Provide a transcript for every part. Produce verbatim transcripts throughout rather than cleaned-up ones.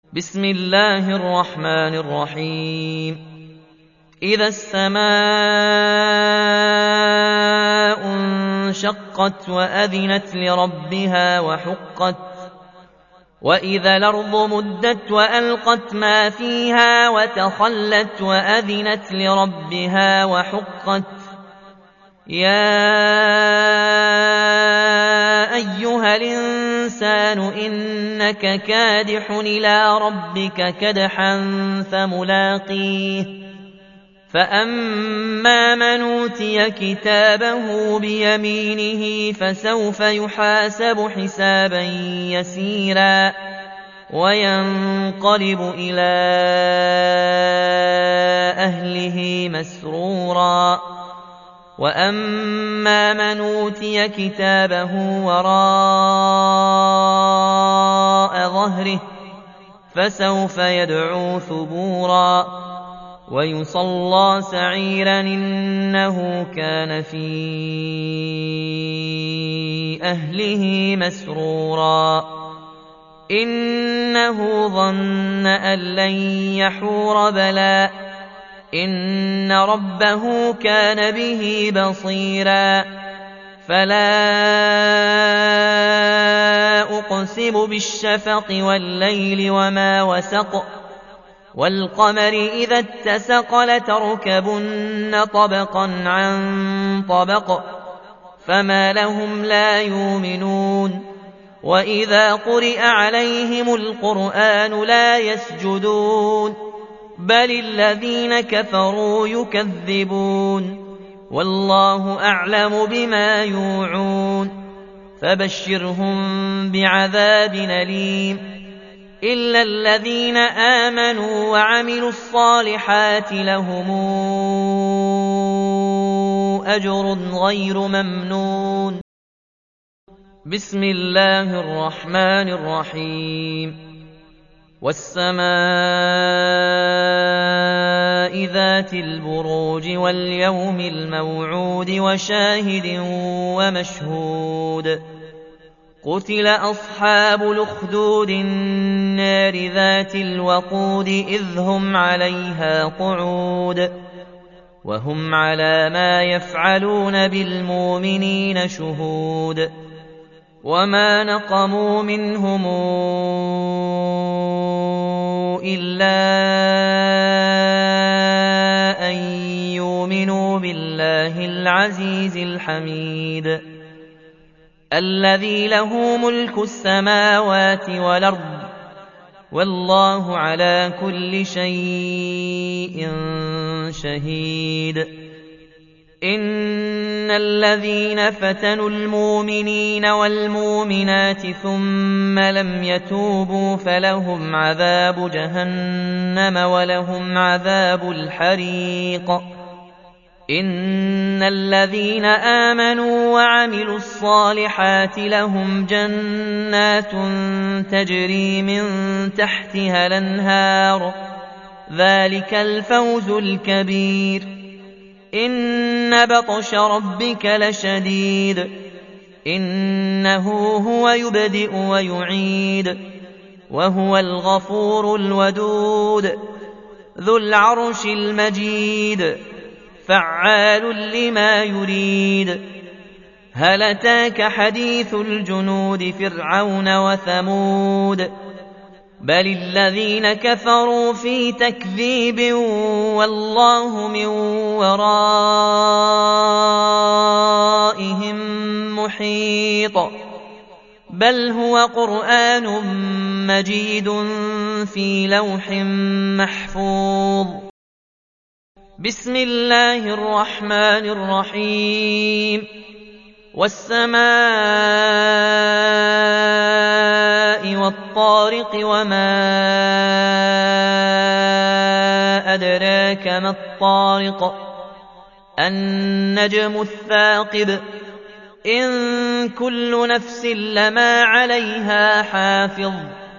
بسم الله الرحمن الرحيم إذا السماء انشقت وأذنت لربها وحقت وإذا الأرض مدت وألقت ما فيها وتخلت وأذنت لربها وحقت يا أيها الإنسان إنك كادح إلى ربك كدحا فملاقيه فأما من أوتي كتابه بيمينه فسوف يحاسب حسابا يسيرا وينقلب إلى أهله مسرورا وأما من أوتي كتابه وراء ظهره فسوف يدعو ثبورا ويصلى سعيرا إنه كان في أهله مسرورا إنه ظن أن لن يحور بلى إن ربه كان به بصيرا فلا أقسم بالشفق والليل وما وسق والقمر إذا اتسق لتركبن طبقا عن طبق فما لهم لا يؤمنون وإذا قرئ عليهم القرآن لا يسجدون بل الذين كفروا يكذبون والله أعلم بما يوعون فبشرهم بعذاب أليم إلا الذين آمنوا وعملوا الصالحات لهم أجر غير ممنون بسم الله الرحمن الرحيم والسماء ذات البروج واليوم الموعود وشاهد ومشهود قتل أصحاب الأخدود النار ذات الوقود إذ هم عليها قعود وهم على ما يفعلون بالمؤمنين شهود وما نقموا منهم إلا أن يؤمنوا بالله العزيز الحميد الذي له ملك السماوات والأرض والله على كل شيء شهيد إن الذين فتنوا المؤمنين والمؤمنات ثم لم يتوبوا فلهم عذاب جهنم ولهم عذاب الحريق إن الذين آمنوا وعملوا الصالحات لهم جنات تجري من تحتها الأنهار ذلك الفوز الكبير إن بطش ربك لشديد إنه هو يبدئ ويعيد وهو الغفور الودود ذو العرش المجيد فعال لما يريد هل أتاك حديث الجنود فرعون وثمود بل الذين كفروا في تكذيب والله من ورائهم محيط بل هو قرآن مجيد في لوح محفوظ بسم الله الرحمن الرحيم والسماء والطارق وما أدراك ما الطارق النجم الثاقب إن كل نفس لما عليها حافظ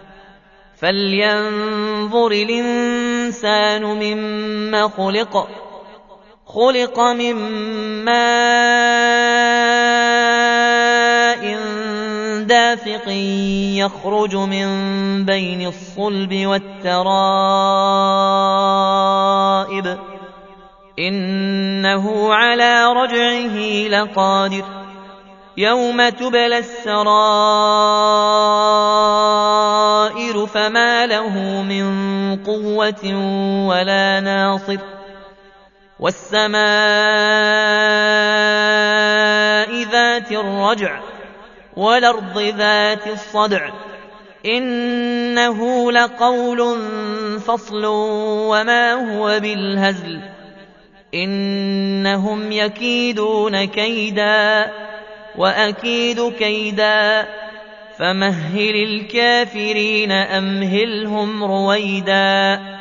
فلينظر الإنسان مما خلق خلق من ماء دافق يخرج من بين الصلب والترائب إنه على رجعه لقادر يوم تبلى السرائر فما له من قوة ولا ناصر والسماء ذات الرجع والأرض ذات الصدع إنه لقول فصل وما هو بالهزل إنهم يكيدون كيدا وأكيد كيدا فمهل الكافرين أمهلهم رويدا